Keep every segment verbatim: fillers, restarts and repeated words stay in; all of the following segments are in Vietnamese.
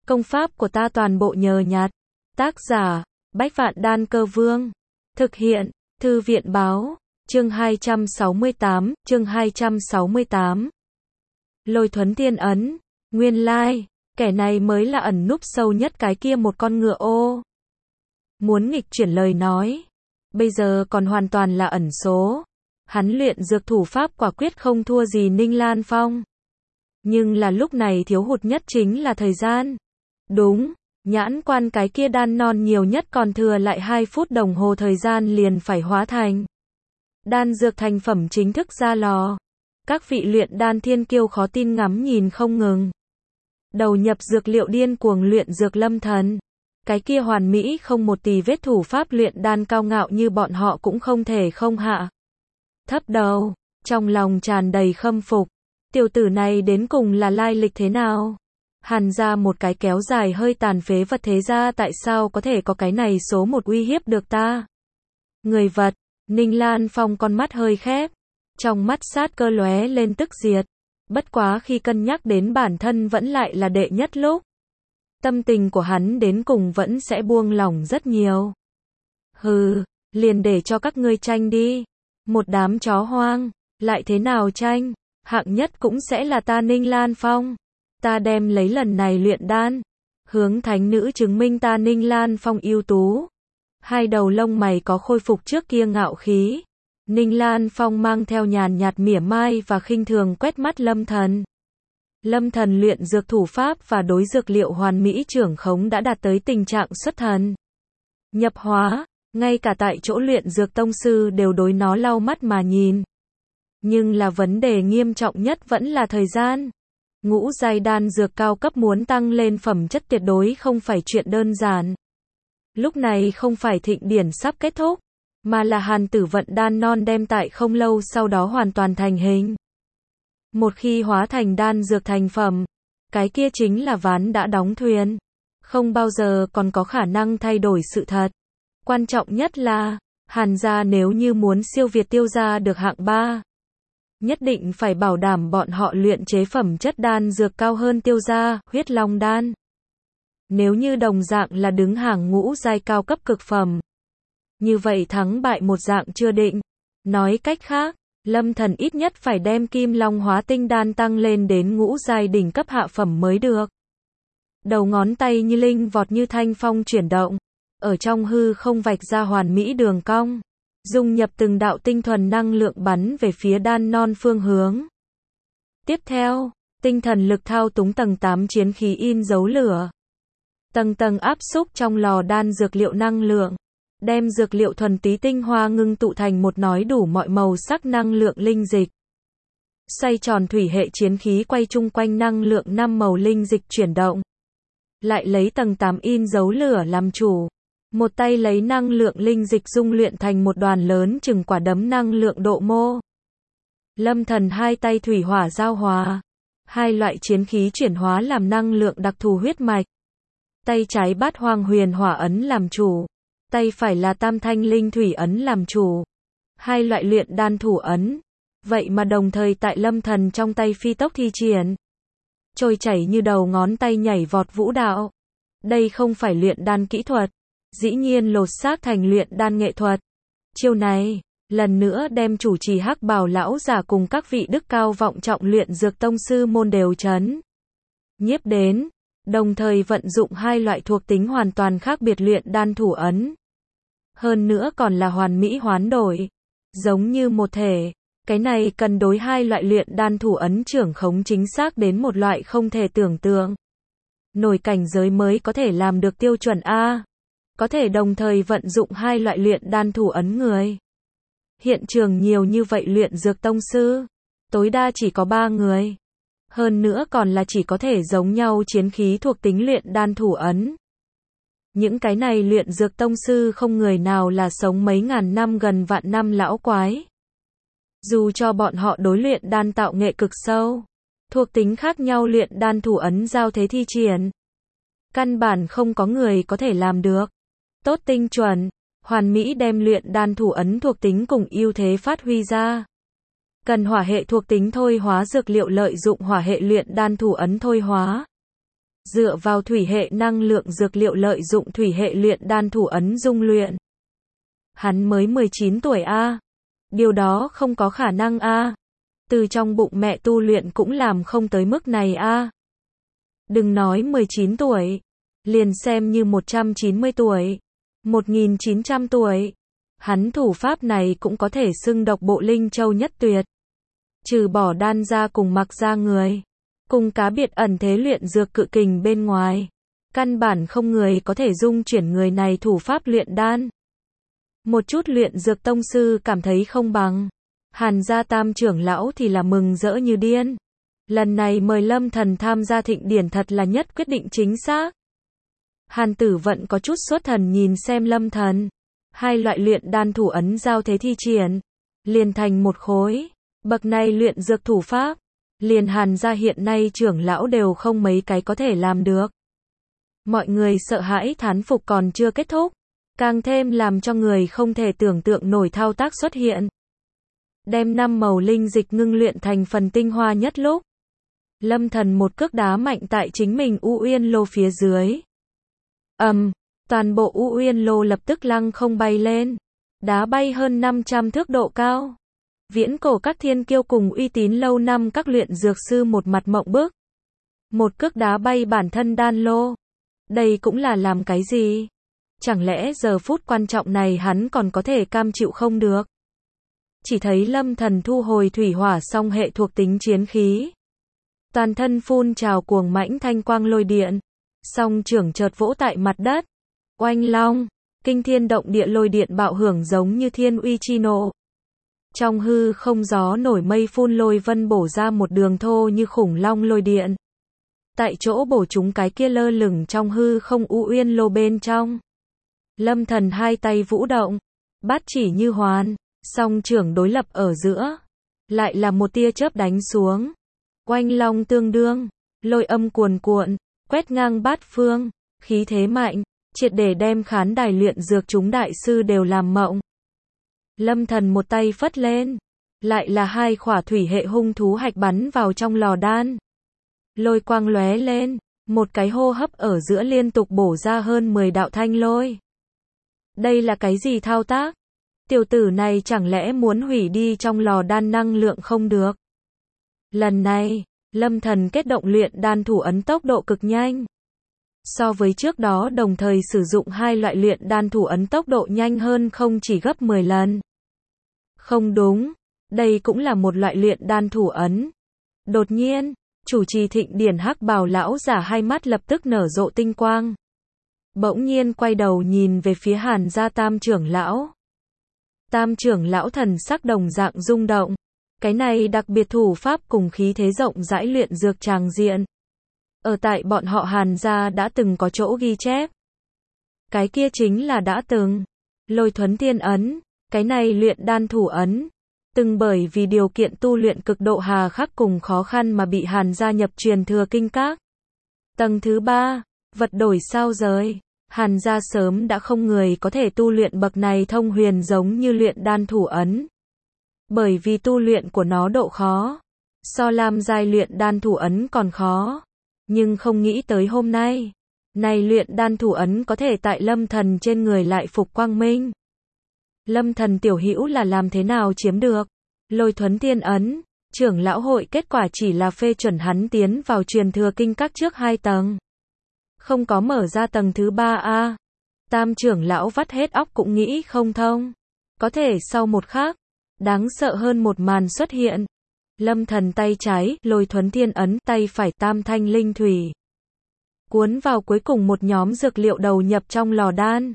Công pháp của ta toàn bộ nhờ nhặt. Tác giả, Bách Vạn Đan Cơ Vương. Thực hiện, Thư viện Báo. Chương hai trăm sáu mươi tám, chương hai trăm sáu mươi tám. Lôi Thuấn Tiên ấn. Nguyên lai, kẻ này mới là ẩn núp sâu nhất cái kia một con ngựa ô. Muốn nghịch chuyển lời nói. Bây giờ còn hoàn toàn là ẩn số. Hắn luyện dược thủ pháp quả quyết không thua gì Ninh Lan Phong. Nhưng là lúc này thiếu hụt nhất chính là thời gian. Đúng, nhãn quan cái kia đan non nhiều nhất còn thừa lại hai phút đồng hồ thời gian liền phải hóa thành. Đan dược thành phẩm chính thức ra lò. Các vị luyện đan thiên kiêu khó tin ngắm nhìn không ngừng. Đầu nhập dược liệu điên cuồng luyện dược lâm thần. Cái kia hoàn mỹ không một tì vết thủ pháp luyện đan cao ngạo như bọn họ cũng không thể không hạ thấp đầu, trong lòng tràn đầy khâm phục. Tiểu tử này đến cùng là lai lịch thế nào? Hàn ra một cái kéo dài hơi tàn phế vật thế ra tại sao có thể có cái này số một uy hiếp được ta? Người vật, Ninh Lan Phong con mắt hơi khép, trong mắt sát cơ lóe lên tức diệt. Bất quá khi cân nhắc đến bản thân vẫn lại là đệ nhất lúc. Tâm tình của hắn đến cùng vẫn sẽ buông lỏng rất nhiều. Hừ, liền để cho các ngươi tranh đi. Một đám chó hoang, lại thế nào tranh, hạng nhất cũng sẽ là ta Ninh Lan Phong. Ta đem lấy lần này luyện đan, hướng thánh nữ chứng minh ta Ninh Lan Phong ưu tú. Hai đầu lông mày có khôi phục trước kia ngạo khí. Ninh Lan Phong mang theo nhàn nhạt mỉa mai và khinh thường quét mắt Lâm Thần. Lâm Thần luyện dược thủ pháp và đối dược liệu hoàn mỹ trưởng khống đã đạt tới tình trạng xuất thần nhập hóa, ngay cả tại chỗ luyện dược tông sư đều đối nó lau mắt mà nhìn. Nhưng là vấn đề nghiêm trọng nhất vẫn là thời gian. Ngũ giai đan dược cao cấp muốn tăng lên phẩm chất tuyệt đối không phải chuyện đơn giản. Lúc này không phải thịnh điển sắp kết thúc, mà là Hàn Tử Vận đan non đem tại không lâu sau đó hoàn toàn thành hình. Một khi hóa thành đan dược thành phẩm, cái kia chính là ván đã đóng thuyền, không bao giờ còn có khả năng thay đổi sự thật. Quan trọng nhất là, Hàn gia nếu như muốn siêu việt Tiêu gia được hạng ba, nhất định phải bảo đảm bọn họ luyện chế phẩm chất đan dược cao hơn Tiêu gia, Huyết Long đan. Nếu như đồng dạng là đứng hàng ngũ giai cao cấp cực phẩm, như vậy thắng bại một dạng chưa định. Nói cách khác, Lâm Thần ít nhất phải đem Kim Long Hóa Tinh đan tăng lên đến ngũ giai đỉnh cấp hạ phẩm mới được. Đầu ngón tay như linh vọt như thanh phong chuyển động, ở trong hư không vạch ra hoàn mỹ đường cong, dung nhập từng đạo tinh thuần năng lượng bắn về phía đan non phương hướng. Tiếp theo, tinh thần lực thao túng tầng tám chiến khí in dấu lửa, tầng tầng áp xúc trong lò đan dược liệu năng lượng, đem dược liệu thuần túy tinh hoa ngưng tụ thành một nói đủ mọi màu sắc năng lượng linh dịch. Xoay tròn thủy hệ chiến khí quay chung quanh năng lượng năm màu linh dịch chuyển động. Lại lấy tầng tám in dấu lửa làm chủ. Một tay lấy năng lượng linh dịch dung luyện thành một đoàn lớn chừng quả đấm năng lượng độ mô. Lâm Thần hai tay thủy hỏa giao hòa. Hai loại chiến khí chuyển hóa làm năng lượng đặc thù huyết mạch. Tay trái bát hoang huyền hỏa ấn làm chủ. Tay phải là tam thanh linh thủy ấn làm chủ. Hai loại luyện đan thủ ấn. Vậy mà đồng thời tại Lâm Thần trong tay phi tốc thi triển. Trôi chảy như đầu ngón tay nhảy vọt vũ đạo. Đây không phải luyện đan kỹ thuật. Dĩ nhiên lột xác thành luyện đan nghệ thuật. Chiêu này, lần nữa đem chủ trì Hắc Bào lão giả cùng các vị đức cao vọng trọng luyện dược tông sư môn đều chấn nhiếp đến. Đồng thời vận dụng hai loại thuộc tính hoàn toàn khác biệt luyện đan thủ ấn. Hơn nữa còn là hoàn mỹ hoán đổi. Giống như một thể. Cái này cần đối hai loại luyện đan thủ ấn trưởng khống chính xác đến một loại không thể tưởng tượng. Nổi cảnh giới mới có thể làm được tiêu chuẩn A. Có thể đồng thời vận dụng hai loại luyện đan thủ ấn người. Hiện trường nhiều như vậy luyện dược tông sư. Tối đa chỉ có ba người. Hơn nữa còn là chỉ có thể giống nhau chiến khí thuộc tính luyện đan thủ ấn. Những cái này luyện dược tông sư không người nào là sống mấy ngàn năm gần vạn năm lão quái. Dù cho bọn họ đối luyện đan tạo nghệ cực sâu, thuộc tính khác nhau luyện đan thủ ấn giao thế thi triển. Căn bản không có người có thể làm được. Tốt tinh chuẩn, hoàn mỹ đem luyện đan thủ ấn thuộc tính cùng ưu thế phát huy ra. Cần hỏa hệ thuộc tính thôi hóa dược liệu lợi dụng hỏa hệ luyện đan thủ ấn thôi hóa. dựa vào thủy hệ năng lượng dược liệu lợi dụng thủy hệ luyện đan thủ ấn dung luyện. Hắn mới mười chín tuổi a. Điều đó không có khả năng a. Từ trong bụng mẹ tu luyện cũng làm không tới mức này a. Đừng nói mười chín tuổi, liền xem như một trăm chín mươi tuổi, một nghìn chín trăm tuổi, hắn thủ pháp này cũng có thể xưng độc bộ linh châu nhất tuyệt. Trừ bỏ đan ra cùng mặc ra người, cùng cá biệt ẩn thế luyện dược cự kình bên ngoài, căn bản không người có thể dung chuyển người này thủ pháp luyện đan. Một chút luyện dược tông sư cảm thấy không bằng, Hàn gia tam trưởng lão thì là mừng rỡ như điên. Lần này mời Lâm Thần tham gia thịnh điển thật là nhất quyết định chính xác. Hàn Tử Vận có chút sốt thần nhìn xem Lâm Thần. Hai loại luyện đan thủ ấn giao thế thi triển, liền thành một khối. Bậc này luyện dược thủ pháp, liền Hàn gia hiện nay trưởng lão đều không mấy cái có thể làm được. Mọi người sợ hãi thán phục còn chưa kết thúc, càng thêm làm cho người không thể tưởng tượng nổi thao tác xuất hiện. Đem năm màu linh dịch ngưng luyện thành phần tinh hoa nhất lúc, Lâm Thần một cước đá mạnh tại chính mình U Uyên Lô phía dưới. Ầm, um, toàn bộ U Uyên Lô lập tức lăng không bay lên, đá bay hơn năm trăm thước độ cao. Viễn cổ các thiên kiêu cùng uy tín lâu năm các luyện dược sư một mặt mộng bức. Một cước đá bay bản thân đan lô. Đây cũng là làm cái gì? Chẳng lẽ giờ phút quan trọng này hắn còn có thể cam chịu không được? Chỉ thấy Lâm Thần thu hồi thủy hỏa song hệ thuộc tính chiến khí. Toàn thân phun trào cuồng mãnh thanh quang lôi điện. Song trưởng chợt vỗ tại mặt đất. Oanh long, kinh thiên động địa lôi điện bạo hưởng giống như thiên uy chi nộ. Trong hư không gió nổi mây phun lôi vân bổ ra một đường thô như khủng long lôi điện. Tại chỗ bổ chúng cái kia lơ lửng trong hư không U Uyên Lô bên trong. Lâm Thần hai tay vũ động, bát chỉ như hoàn, song trưởng đối lập ở giữa. Lại là một tia chớp đánh xuống. Oanh long tương đương, lôi âm cuồn cuộn, quét ngang bát phương, khí thế mạnh, triệt để đem khán đài luyện dược chúng đại sư đều làm mộng. Lâm Thần một tay phất lên, lại là hai khỏa thủy hệ hung thú hạch bắn vào trong lò đan. Lôi quang lóe lên, một cái hô hấp ở giữa liên tục bổ ra hơn mười đạo thanh lôi. Đây là cái gì thao tác? Tiểu tử này chẳng lẽ muốn hủy đi trong lò đan năng lượng không được? Lần này, Lâm Thần kết động luyện đan thủ ấn tốc độ cực nhanh. So với trước đó đồng thời sử dụng hai loại luyện đan thủ ấn tốc độ nhanh hơn không chỉ gấp mười lần. Không đúng, đây cũng là một loại luyện đan thủ ấn. Đột nhiên, chủ trì thịnh điển hắc bào lão giả hai mắt lập tức nở rộ tinh quang. Bỗng nhiên quay đầu nhìn về phía Hàn gia tam trưởng lão. Tam trưởng lão thần sắc đồng dạng rung động. Cái này đặc biệt thủ pháp cùng khí thế rộng rãi luyện dược tràng diện. Ở tại bọn họ Hàn gia đã từng có chỗ ghi chép. Cái kia chính là đã từng. Lôi thuấn thiên ấn. Cái này luyện đan thủ ấn. Từng bởi vì điều kiện tu luyện cực độ hà khắc cùng khó khăn mà bị Hàn gia nhập truyền thừa kinh các. Tầng thứ ba. Vật đổi sao rời. Hàn gia sớm đã không người có thể tu luyện bậc này thông huyền giống như luyện đan thủ ấn. Bởi vì tu luyện của nó độ khó. So lam giai luyện đan thủ ấn còn khó. Nhưng không nghĩ tới hôm nay. Này luyện đan thủ ấn có thể tại Lâm Thần trên người lại phục quang minh. Lâm Thần tiểu hữu là làm thế nào chiếm được? Lôi thuấn tiên ấn. Trưởng lão hội kết quả chỉ là phê chuẩn hắn tiến vào truyền thừa kinh các trước hai tầng. Không có mở ra tầng thứ ba a. Tam trưởng lão vắt hết óc cũng nghĩ không thông. Có thể sau một khắc, đáng sợ hơn một màn xuất hiện. Lâm Thần tay trái, lôi thuấn thiên ấn, tay phải tam thanh linh thủy. Cuốn vào cuối cùng một nhóm dược liệu đầu nhập trong lò đan.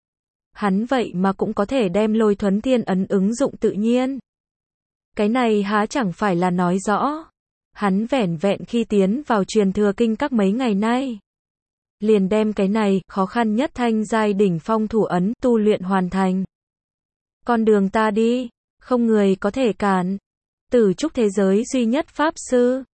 Hắn vậy mà cũng có thể đem lôi thuấn thiên ấn ứng dụng tự nhiên. Cái này há chẳng phải là nói rõ. Hắn vẻn vẹn khi tiến vào truyền thừa kinh các mấy ngày nay. Liền đem cái này, khó khăn nhất thanh giai đỉnh phong thủ ấn, tu luyện hoàn thành. Con đường ta đi, không người có thể cản. Tử trúc thế giới duy nhất pháp sư,